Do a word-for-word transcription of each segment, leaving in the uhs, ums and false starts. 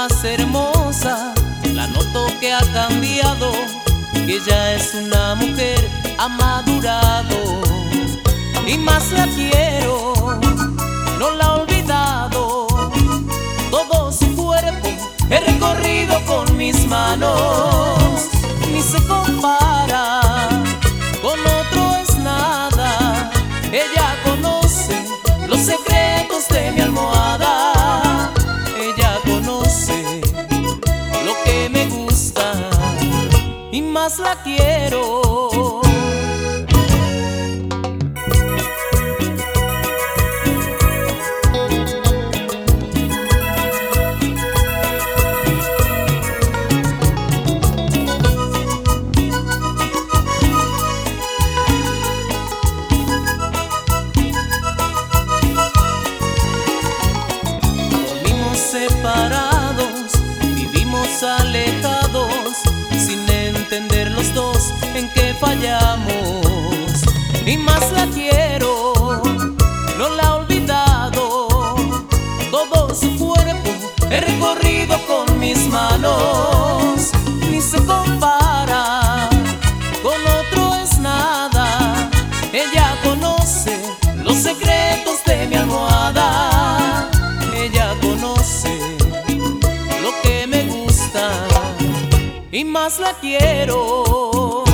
más hermosa, la noto que ha cambiado, que ya es una mujer, ha madurado. Y más la quiero, no la he olvidado. Todo su cuerpo he recorrido con mis manos. Ni se compara, con otro es nada. Ella conoce los secretos de mi almohada. Ella conoce lo que me gusta y más la quiero. Separados, vivimos alejados, sin entender los dos en qué fallamos. Y más la quiero, no la he olvidado. Todo su cuerpo he recorrido con mis manos. Ni se compara, con otro es nada. Ella conoce los secretos de mi almohada. Ella conoce lo que me gusta y más la quiero.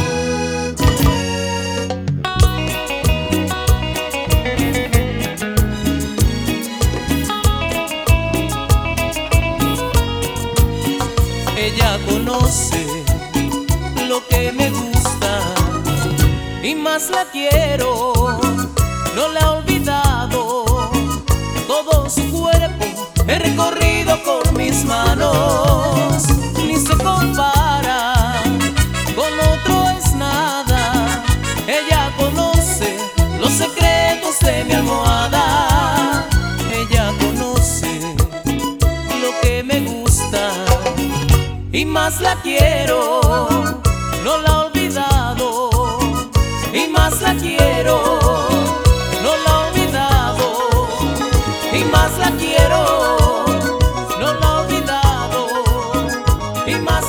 Ella conoce lo que me gusta y más la quiero. No la he olvidado. Todo su cuerpo he recorrido con mis manos. Ni se compara, con otro es nada. Ella conoce los secretos de mi almohada. Ella conoce lo que me gusta y más la quiero. No la he olvidado y más la quiero. No la he olvidado y más la quiero, no la he olvidado y más